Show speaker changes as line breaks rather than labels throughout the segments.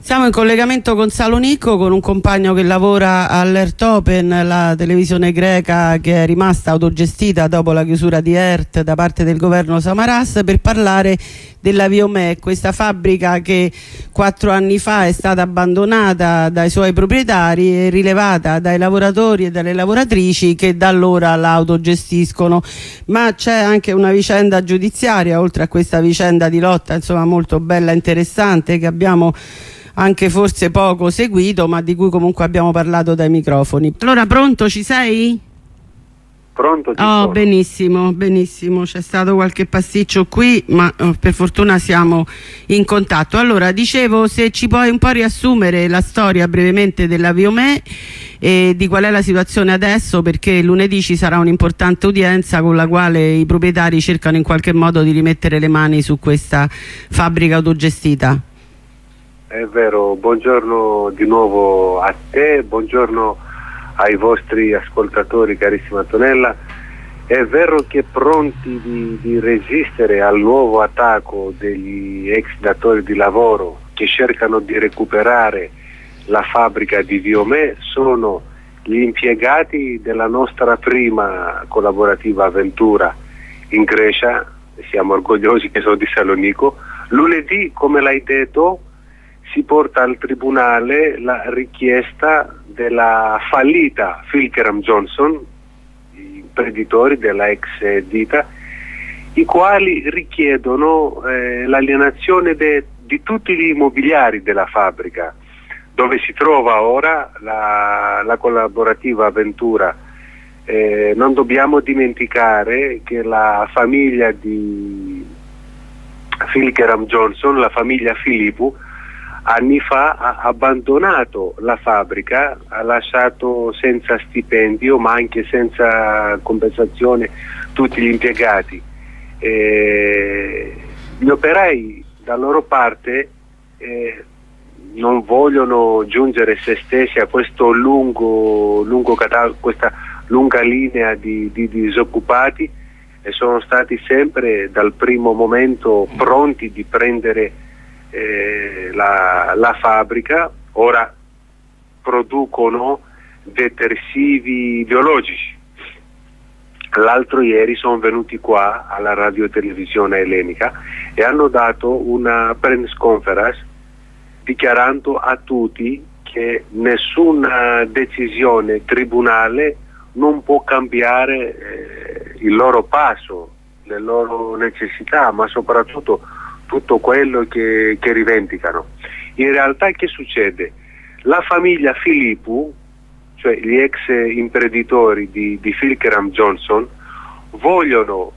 Siamo in collegamento con Salonico, con un compagno che lavora all'Ertopen, la televisione greca che è rimasta autogestita dopo la chiusura di ERT da parte del governo Samaras, per parlare della Viomè, questa fabbrica che 4 anni fa è stata abbandonata dai suoi proprietari e rilevata dai lavoratori e dalle lavoratrici che da allora la autogestiscono. Ma c'è anche una vicenda giudiziaria, oltre a questa vicenda di lotta, insomma, molto bella e interessante, che abbiamo anche forse poco seguito, ma di cui comunque abbiamo parlato dai microfoni. Allora, pronto, ci sei?
Pronto?
Oh, benissimo, benissimo, c'è stato qualche pasticcio qui, ma per fortuna siamo in contatto. Allora, dicevo, se ci puoi un po' riassumere la storia brevemente della Viomè e di qual è la situazione adesso, perché lunedì ci sarà un'importante udienza con la quale i proprietari cercano in qualche modo di rimettere le mani su questa fabbrica autogestita.
È vero, buongiorno di nuovo a te, buongiorno ai vostri ascoltatori, carissima Antonella. È vero che pronti di resistere al nuovo attacco degli ex datori di lavoro che cercano di recuperare la fabbrica di Viomè sono gli impiegati della nostra prima collaborativa avventura in Grecia. Siamo orgogliosi che sono di Salonico. Lunedì, come l'hai detto, si porta al tribunale la richiesta della fallita Filkeram Johnson, gli imprenditori della ex ditta, i quali richiedono l'alienazione di tutti gli immobiliari della fabbrica, dove si trova ora la collaborativa avventura. Non dobbiamo dimenticare che la famiglia di Filkeram Johnson, la famiglia Filippu, anni fa ha abbandonato la fabbrica, ha lasciato senza stipendio ma anche senza compensazione tutti gli impiegati. Gli operai da loro parte non vogliono giungere se stessi a questo questa lunga linea di disoccupati e sono stati sempre dal primo momento pronti di prendere la fabbrica. Ora producono detersivi biologici. L'altro ieri sono venuti qua alla radiotelevisione ellenica e hanno dato una press conference dichiarando a tutti che nessuna decisione tribunale non può cambiare il loro passo, le loro necessità, ma soprattutto tutto quello che rivendicano. In realtà che succede? La famiglia Filippu, cioè gli ex imprenditori di Filkeram Johnson, vogliono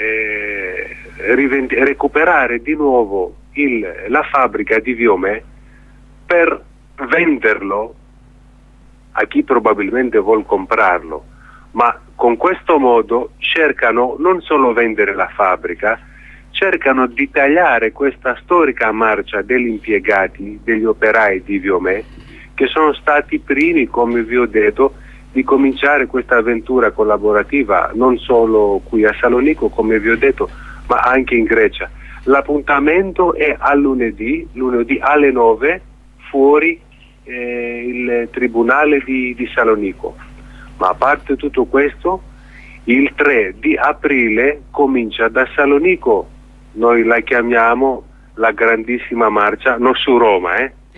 recuperare di nuovo la fabbrica di Viomè per venderlo a chi probabilmente vuol comprarlo, ma con questo modo cercano non solo vendere la fabbrica, cercano di tagliare questa storica marcia degli impiegati, degli operai di Viomè, che sono stati i primi, come vi ho detto, di cominciare questa avventura collaborativa non solo qui a Salonico, come vi ho detto, ma anche in Grecia. L'appuntamento è a lunedì alle 9 fuori il tribunale di Salonico. Ma a parte tutto questo, il 3 di aprile comincia da Salonico, noi la chiamiamo la grandissima marcia, non su Roma,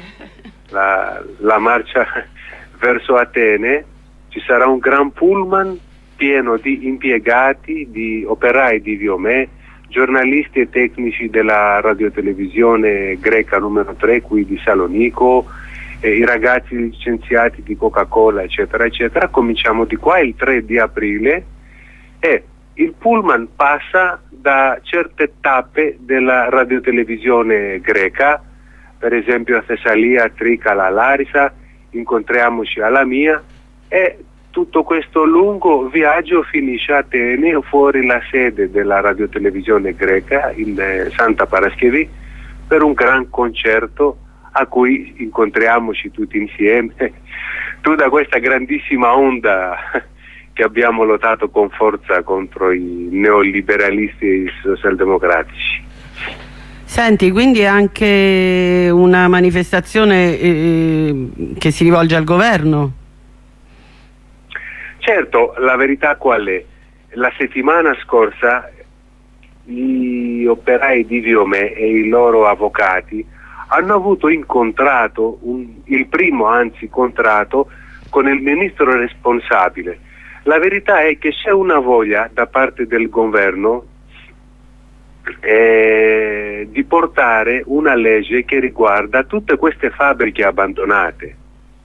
la marcia verso Atene. Ci sarà un gran pullman pieno di impiegati, di operai di Viomè, giornalisti e tecnici della radiotelevisione greca numero 3 qui di Salonico, i ragazzi licenziati di Coca-Cola, eccetera, eccetera. Cominciamo di qua il 3 di aprile e il pullman passa da certe tappe della radiotelevisione greca, per esempio a Tessalia, a Trikala, a Larissa, incontriamoci alla Lamia, e tutto questo lungo viaggio finisce a Atene, fuori la sede della radiotelevisione greca, in Santa Paraschevi, per un gran concerto a cui incontriamoci tutti insieme, tutta questa grandissima onda che abbiamo lottato con forza contro i neoliberalisti e i socialdemocratici.
Senti, quindi è anche una manifestazione che si rivolge al governo?
Certo, la verità qual è? La settimana scorsa gli operai di Viomè e i loro avvocati hanno avuto incontrato, il primo contratto con il ministro responsabile. La verità è che c'è una voglia da parte del governo di portare una legge che riguarda tutte queste fabbriche abbandonate.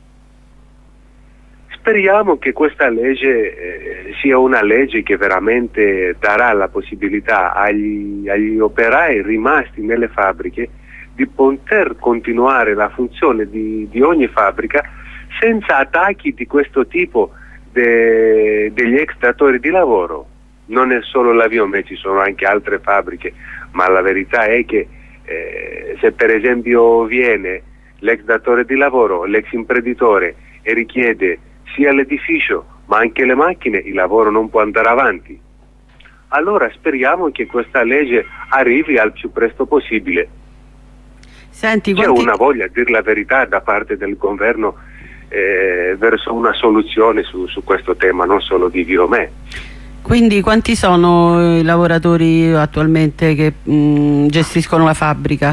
Speriamo che questa legge sia una legge che veramente darà la possibilità agli operai rimasti nelle fabbriche di poter continuare la funzione di ogni fabbrica senza attacchi di questo tipo degli ex datori di lavoro. Non è solo la Viomè, ci sono anche altre fabbriche, ma la verità è che se per esempio viene l'ex datore di lavoro, l'ex imprenditore e richiede sia l'edificio ma anche le macchine, il lavoro non può andare avanti. Allora speriamo che questa legge arrivi al più presto possibile.
Senti,
c'è una voglia, a dir la verità, da parte del governo verso una soluzione su questo tema, non solo di Viomè.
Quindi quanti sono i lavoratori attualmente che gestiscono la fabbrica?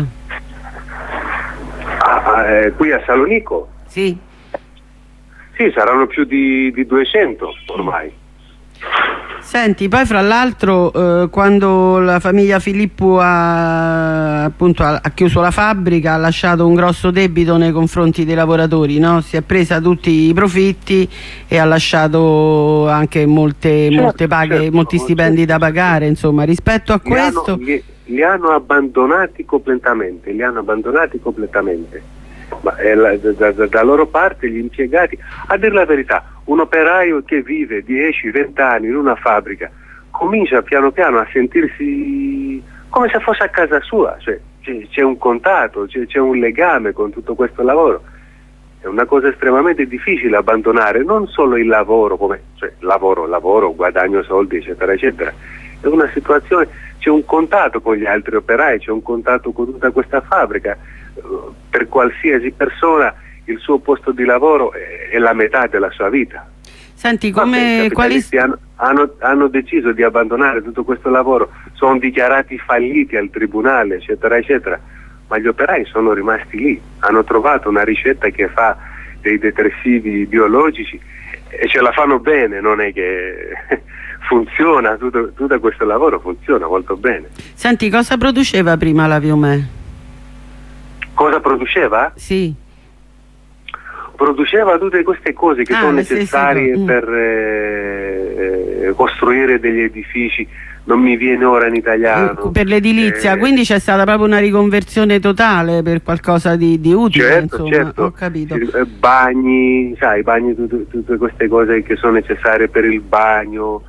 Qui a Salonico?
Sì.
Sì, saranno più di 200 ormai.
Senti, poi fra l'altro quando la famiglia Filippo ha chiuso la fabbrica, ha lasciato un grosso debito nei confronti dei lavoratori, no? Si è presa tutti i profitti e ha lasciato anche molte paghe, molti stipendi da pagare, insomma, rispetto a questo...
Li hanno abbandonati completamente, Ma da loro parte gli impiegati, a dire la verità, un operaio che vive 10-20 anni in una fabbrica comincia piano piano a sentirsi come se fosse a casa sua, cioè c'è un contatto, c'è un legame con tutto questo lavoro. È una cosa estremamente difficile abbandonare non solo il lavoro, lavoro, guadagno soldi, eccetera, eccetera. È una situazione, c'è un contatto con gli altri operai, c'è un contatto con tutta questa fabbrica. Per qualsiasi persona il suo posto di lavoro è la metà della sua vita.
Senti,
hanno deciso di abbandonare tutto questo lavoro, sono dichiarati falliti al tribunale, eccetera, eccetera, ma gli operai sono rimasti lì, hanno trovato una ricetta che fa dei detersivi biologici e ce la fanno bene, non è che funziona, tutto questo lavoro funziona molto bene.
Senti, cosa produceva prima la Viomè?
Cosa produceva?
Sì.
Produceva tutte queste cose che sono necessarie per costruire degli edifici, non mi viene ora in italiano.
Per l'edilizia, quindi c'è stata proprio una riconversione totale per qualcosa di utile,
certo.
Ho capito.
Bagni, tutte queste cose che sono necessarie per il bagno,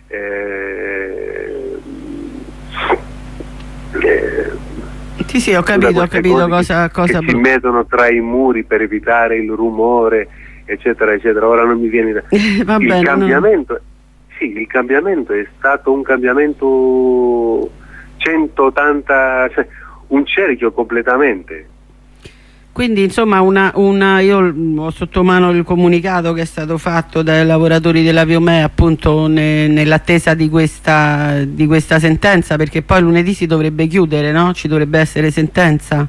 sì, ho capito cosa
che si mettono tra i muri per evitare il rumore, eccetera, eccetera. Ora non mi viene il cambiamento è stato un cambiamento 180, cioè un cerchio completamente.
Quindi insomma io ho sotto mano il comunicato che è stato fatto dai lavoratori della Viomè appunto nell'attesa di questa sentenza, perché poi lunedì si dovrebbe chiudere, no? Ci dovrebbe essere sentenza.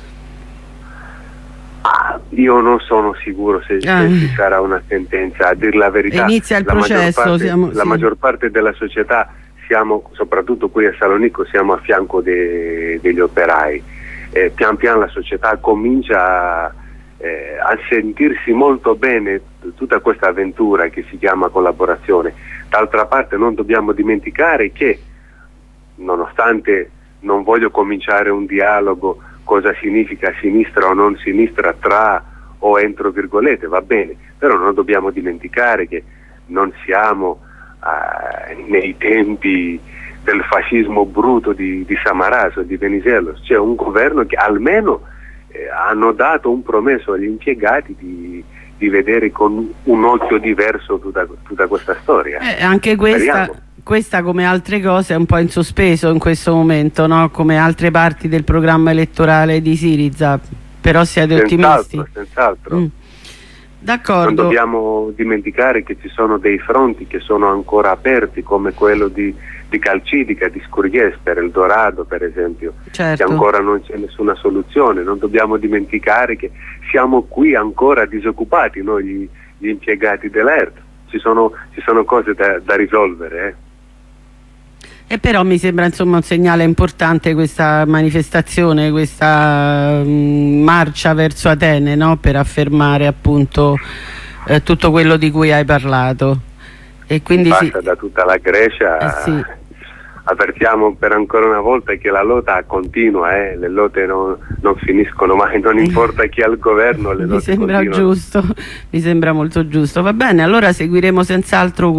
Io non sono sicuro se ci sarà una sentenza, a dir la verità.
Inizia il processo.
La maggior parte della società, soprattutto qui a Salonico, siamo a fianco degli operai. Pian piano la società comincia a sentirsi molto bene tutta questa avventura che si chiama collaborazione. D'altra parte non dobbiamo dimenticare che, nonostante non voglio cominciare un dialogo cosa significa sinistra o non sinistra tra o entro virgolette, va bene, però non dobbiamo dimenticare che non siamo nei tempi del fascismo bruto di Samaras o di Venizelos. C'è un governo che almeno hanno dato un promesso agli impiegati di vedere con un occhio diverso tutta questa storia.
Anche questa, come altre cose, è un po' in sospeso in questo momento, no? Come altre parti del programma elettorale di Syriza, però siete ottimisti?
Senz'altro.
D'accordo.
Non dobbiamo dimenticare che ci sono dei fronti che sono ancora aperti, come quello di Calcidica, di Scurries, per Eldorado per esempio,
certo,
che ancora non c'è nessuna soluzione. Non dobbiamo dimenticare che siamo qui ancora disoccupati noi gli impiegati dell'ERT, ci sono cose da risolvere.
E però mi sembra insomma un segnale importante questa manifestazione, questa marcia verso Atene, no? Per affermare appunto tutto quello di cui hai parlato. E quindi
passa da tutta la Grecia.
Sì.
Avvertiamo per ancora una volta che la lotta continua, le lotte non finiscono mai, non importa chi è al governo, le lotte
continuano. Mi sembra giusto, mi sembra molto giusto. Va bene, allora seguiremo senz'altro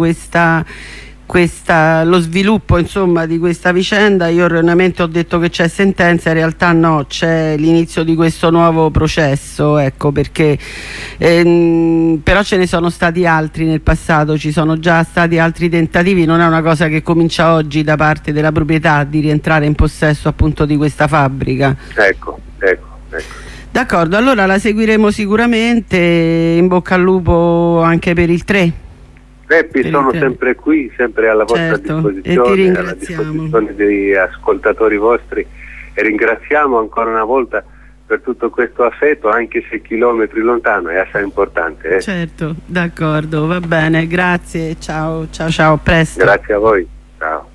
lo sviluppo insomma di questa vicenda. Io erroneamente ho detto che c'è sentenza, in realtà no, c'è l'inizio di questo nuovo processo, ecco perché però ce ne sono stati altri nel passato, ci sono già stati altri tentativi, non è una cosa che comincia oggi da parte della proprietà di rientrare in possesso appunto di questa fabbrica.
Ecco.
D'accordo, allora la seguiremo sicuramente, in bocca al lupo anche per il 3.
Sono sempre qui, sempre alla vostra disposizione, alla disposizione degli ascoltatori vostri, e ringraziamo ancora una volta per tutto questo affetto, anche se chilometri lontano, è assai importante.
Certo, d'accordo, va bene, grazie, ciao, a presto.
Grazie a voi, ciao.